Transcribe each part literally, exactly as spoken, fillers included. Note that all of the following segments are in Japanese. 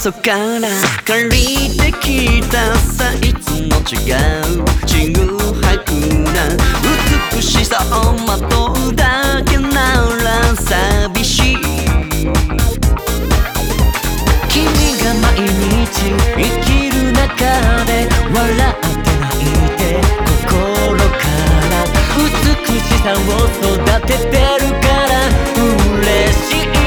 そから借りてきたサイズの違うちぐはぐな美しさをまとうだけなら寂しい君が毎日生きる中で笑って泣いて心から美しさを育ててるから嬉しい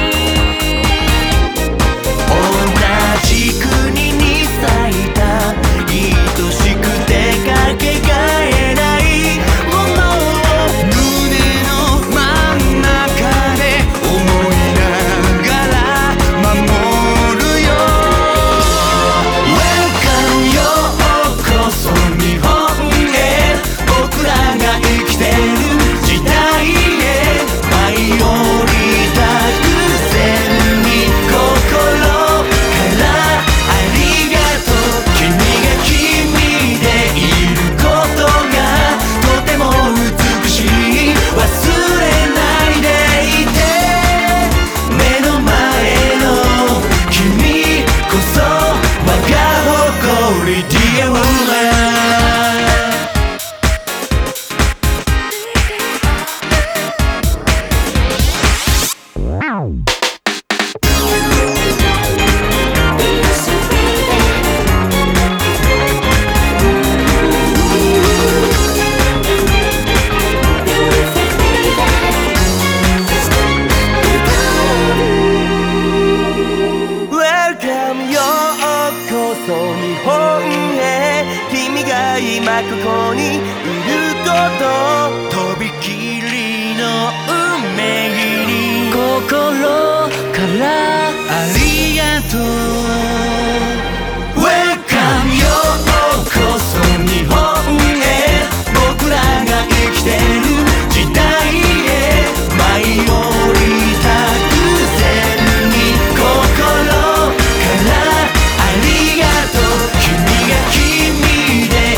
今ここにいることとびきりの運命に心からありがとう Welcome ようこそ日本へ僕らが生きてる時代へ舞い降りた偶然に心からありがとう君が君で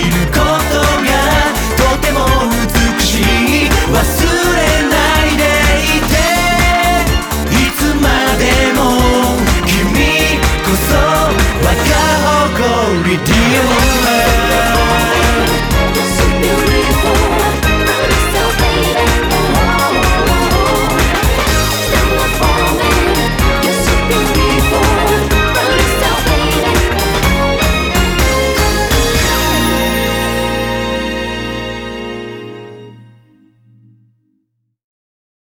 忘れないでいていつまでも君こそ我が誇り Dear Woman